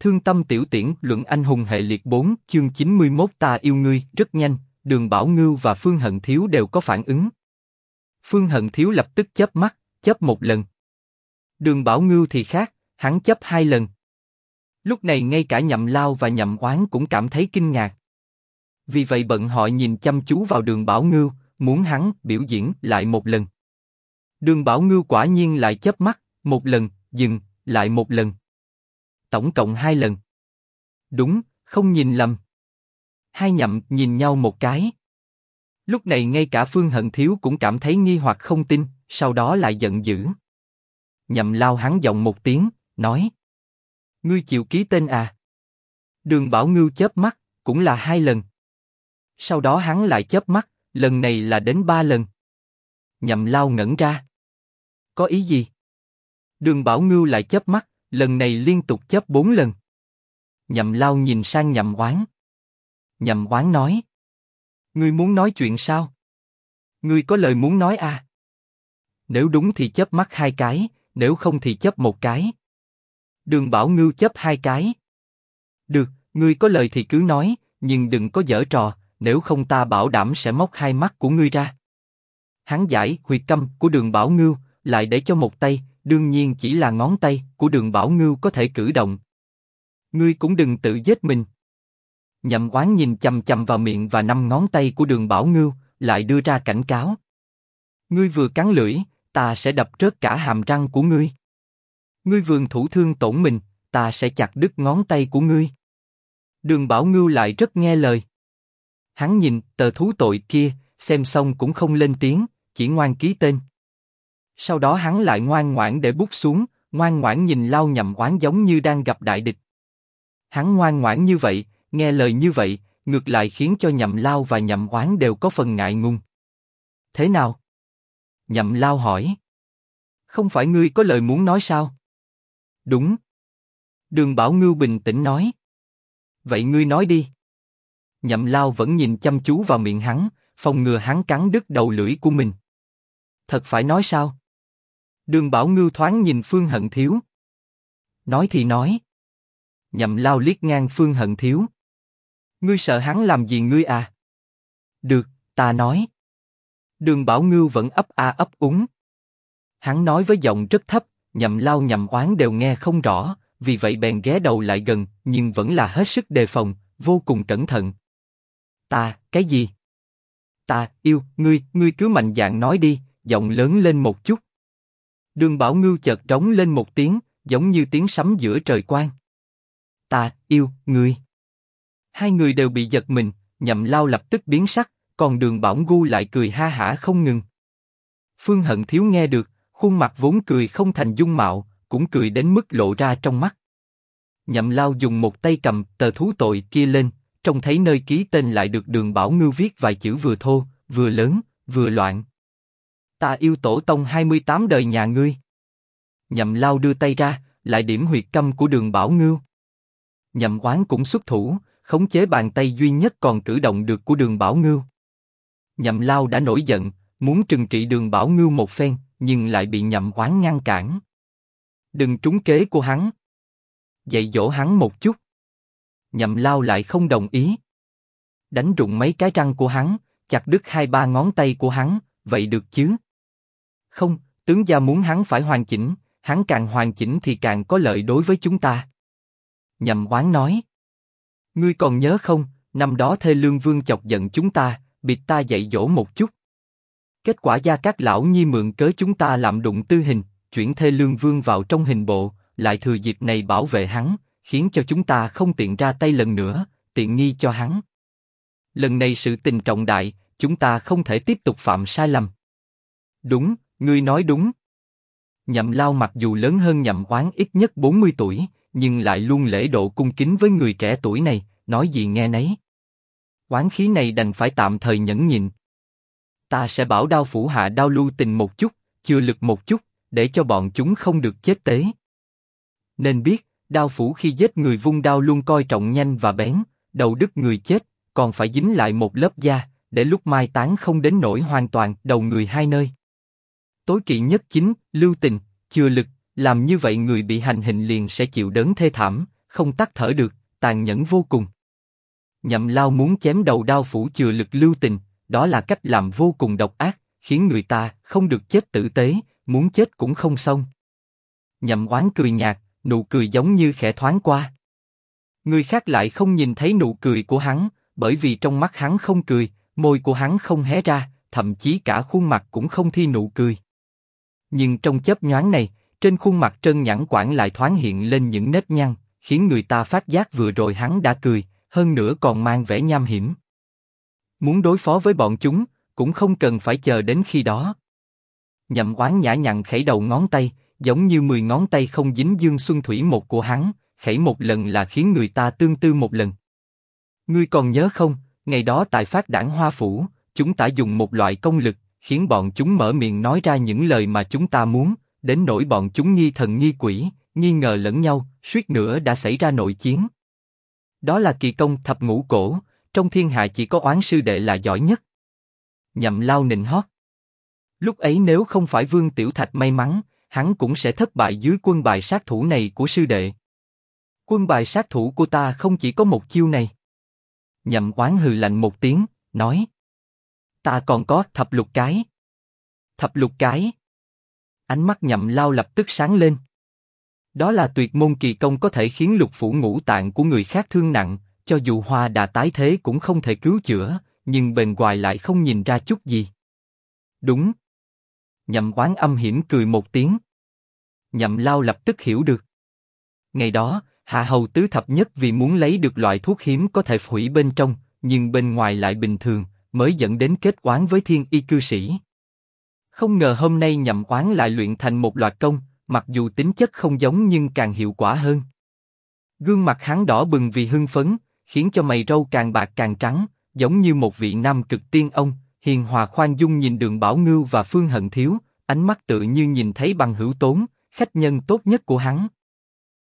Thương tâm tiểu tiễn luận anh hùng hệ liệt 4 chương 91 ta yêu ngươi. Rất nhanh, Đường Bảo Ngưu và Phương Hận Thiếu đều có phản ứng. Phương Hận Thiếu lập tức chớp mắt, chớp một lần. Đường Bảo Ngưu thì khác, hắn chớp 2 lần. Lúc này ngay cả Nhậm Lao và Nhậm Oán cũng cảm thấy kinh ngạc. Vì vậy bọn họ nhìn chăm chú vào Đường Bảo Ngưu, muốn hắn biểu diễn lại một lần. Đường Bảo Ngưu quả nhiên lại chớp mắt, một lần, dừng, lại một lần. Tổng cộng 2 lần. Đúng, không nhìn lầm. Hai Nhậm nhìn nhau một cái. Lúc này ngay cả Phương Hận Thiếu cũng cảm thấy nghi hoặc không tin, sau đó lại giận dữ. Nhậm Lao hắn giọng một tiếng, nói: Ngươi chịu ký tên à? Đường Bảo Ngưu chớp mắt, cũng là 2 lần. Sau đó hắn lại chớp mắt, lần này là đến 3 lần. Nhậm Lao ngẩn ra. Có ý gì? Đường Bảo Ngưu lại chớp mắt, lần này liên tục chớp 4 lần. Nhậm Lao nhìn sang Nhậm Oán. Nhậm Oán nói: Ngươi muốn nói chuyện sao? Ngươi có lời muốn nói à? Nếu đúng thì chớp mắt 2 cái, nếu không thì chớp 1 cái. Đường Bảo Ngưu chớp 2 cái. Được, ngươi có lời thì cứ nói, nhưng đừng có giở trò, nếu không ta bảo đảm sẽ móc 2 mắt của ngươi ra. Hắn giải huyệt câm của Đường Bảo Ngưu, lại để cho một tay, đương nhiên chỉ là ngón tay của Đường Bảo Ngưu có thể cử động. Ngươi cũng đừng tự giết mình. Nhậm Oán nhìn chằm chằm vào miệng và 5 ngón tay của Đường Bảo Ngưu, lại đưa ra cảnh cáo. Ngươi vừa cắn lưỡi, ta sẽ đập rớt cả hàm răng của ngươi. Ngươi vườn thủ thương tổn mình, ta sẽ chặt đứt ngón tay của ngươi. Đường Bảo Ngưu lại rất nghe lời. Hắn nhìn tờ thú tội kia, xem xong cũng không lên tiếng, chỉ ngoan ký tên. Sau đó hắn lại ngoan ngoãn để bút xuống, ngoan ngoãn nhìn Lao Nhậm Oán giống như đang gặp đại địch. Hắn ngoan ngoãn như vậy, nghe lời như vậy, ngược lại khiến cho Nhậm Lao và Nhậm Oán đều có phần ngại ngùng. Thế nào? Nhậm Lao hỏi. Không phải ngươi có lời muốn nói sao? Đúng. Đường Bảo Ngưu bình tĩnh nói. Vậy ngươi nói đi. Nhậm Lao vẫn nhìn chăm chú vào miệng hắn, phòng ngừa hắn cắn đứt đầu lưỡi của mình. Thật phải nói sao? Đường Bảo Ngưu thoáng nhìn Phương Hận Thiếu. Nói thì nói. Nhậm Lao liếc ngang Phương Hận Thiếu. Ngươi sợ hắn làm gì ngươi à? Được, ta nói. Đường Bảo Ngưu vẫn ấp a ấp úng. Hắn nói với giọng rất thấp, Nhậm Lao Nhậm Oán đều nghe không rõ, vì vậy bèn ghé đầu lại gần, nhưng vẫn là hết sức đề phòng, vô cùng cẩn thận. Cái gì? Ta yêu ngươi, ngươi cứ mạnh dạn nói đi, giọng lớn lên một chút. Đường Bảo Ngưu chợt trống lên một tiếng, giống như tiếng sấm giữa trời quang. Ta yêu ngươi. Hai người đều bị giật mình, Nhậm Lao lập tức biến sắc, còn Đường Bảo Ngưu lại cười ha hả không ngừng. Phương Hận Thiếu nghe được, khuôn mặt vốn cười không thành dung mạo, cũng cười đến mức lộ ra trong mắt. Nhậm Lao dùng một tay cầm tờ thú tội kia lên, trông thấy nơi ký tên lại được Đường Bảo Ngưu viết vài chữ vừa thô, vừa lớn, vừa loạn. Ta yêu tổ tông 28 đời nhà ngươi. Nhậm Lao đưa tay ra, lại điểm huyệt câm của Đường Bảo Ngưu. Nhậm Oán cũng xuất thủ, khống chế bàn tay duy nhất còn cử động được của Đường Bảo Ngưu. Nhậm Lao đã nổi giận, muốn trừng trị Đường Bảo Ngưu một phen, nhưng lại bị Nhậm Oán ngăn cản. Đừng trúng kế của hắn. Dạy dỗ hắn một chút. Nhậm Lao lại không đồng ý. Đánh rụng mấy cái răng của hắn, chặt đứt 2-3 ngón tay của hắn, vậy được chứ? Không, tướng gia muốn hắn phải hoàn chỉnh, hắn càng hoàn chỉnh thì càng có lợi đối với chúng ta. Nhậm Oán nói. Ngươi còn nhớ không, năm đó Thê Lương Vương chọc giận chúng ta, bịt ta dạy dỗ một chút. Kết quả Gia Cát lão nhi mượn cớ chúng ta lạm đụng tư hình, chuyển Thê Lương Vương vào trong hình bộ, lại thừa dịp này bảo vệ hắn, khiến cho chúng ta không tiện ra tay lần nữa, tiện nghi cho hắn. Lần này sự tình trọng đại, chúng ta không thể tiếp tục phạm sai lầm. Đúng, ngươi nói đúng. Nhậm Lao mặc dù lớn hơn Nhậm Oán ít nhất 40 tuổi, nhưng lại luôn lễ độ cung kính với người trẻ tuổi này, nói gì nghe nấy. Oán khí này đành phải tạm thời nhẫn nhịn. Ta sẽ bảo Đao Phủ hạ đao lưu tình một chút, chừa lực một chút, để cho bọn chúng không được chết tế. Nên biết, Đao Phủ khi giết người vung đao luôn coi trọng nhanh và bén, đầu đứt người chết, còn phải dính lại một lớp da, để lúc mai táng không đến nỗi hoàn toàn đầu người hai nơi. Tối kỵ nhất chính, lưu tình, chừa lực, làm như vậy người bị hành hình liền sẽ chịu đớn thê thảm, không tắt thở được, tàn nhẫn vô cùng. Nhậm Lao muốn chém đầu đao phủ chừa lực lưu tình, đó là cách làm vô cùng độc ác, khiến người ta không được chết tử tế, muốn chết cũng không xong. Nhậm Oán cười nhạt, nụ cười giống như khẽ thoáng qua. Người khác lại không nhìn thấy nụ cười của hắn, bởi vì trong mắt hắn không cười, môi của hắn không hé ra, thậm chí cả khuôn mặt cũng không thi nụ cười. Nhưng trong chớp nhoáng này, trên khuôn mặt trơn nhẵn quảng lại thoáng hiện lên những nếp nhăn, khiến người ta phát giác vừa rồi hắn đã cười, hơn nữa còn mang vẻ nham hiểm. Muốn đối phó với bọn chúng, cũng không cần phải chờ đến khi đó. Nhậm Oán nhã nhặn khẩy đầu ngón tay, giống như 10 ngón tay không dính dương xuân thủy một của hắn, khẩy một lần là khiến người ta tương tư một lần. Ngươi còn nhớ không, ngày đó tại Phát Đản Hoa Phủ, chúng ta dùng một loại công lực, khiến bọn chúng mở miệng nói ra những lời mà chúng ta muốn, đến nỗi bọn chúng nghi thần nghi quỷ, nghi ngờ lẫn nhau, suýt nữa đã xảy ra nội chiến. Đó là kỳ công thập ngũ cổ, trong thiên hạ chỉ có Oán sư đệ là giỏi nhất. Nhậm Lao nịnh hót. Lúc ấy nếu không phải Vương Tiểu Thạch may mắn, hắn cũng sẽ thất bại dưới quân bài sát thủ này của sư đệ. Quân bài sát thủ của ta không chỉ có một chiêu này. Nhậm Oán hừ lạnh một tiếng, nói. Ta còn có thập lục cái. Thập lục cái. Ánh mắt Nhậm Lao lập tức sáng lên. Đó là tuyệt môn kỳ công có thể khiến lục phủ ngũ tạng của người khác thương nặng, cho dù Hoa Đà tái thế cũng không thể cứu chữa, nhưng bề ngoài lại không nhìn ra chút gì. Đúng. Nhậm Oán âm hiểm cười một tiếng. Nhậm Lao lập tức hiểu được. Ngày đó, Hạ Hầu tứ thập nhất vì muốn lấy được loại thuốc hiếm có thể hủy bên trong, nhưng bên ngoài lại bình thường, mới dẫn đến kết oán với thiên y cư sĩ. Không ngờ hôm nay Nhậm Oán lại luyện thành một loạt công, mặc dù tính chất không giống nhưng càng hiệu quả hơn. Gương mặt hắn đỏ bừng vì hưng phấn, khiến cho mày râu càng bạc càng trắng, giống như một vị nam cực tiên ông, hiền hòa khoan dung nhìn Đường Bảo Ngưu và Phương Hận Thiếu, ánh mắt tự như nhìn thấy bằng hữu tốn, khách nhân tốt nhất của hắn.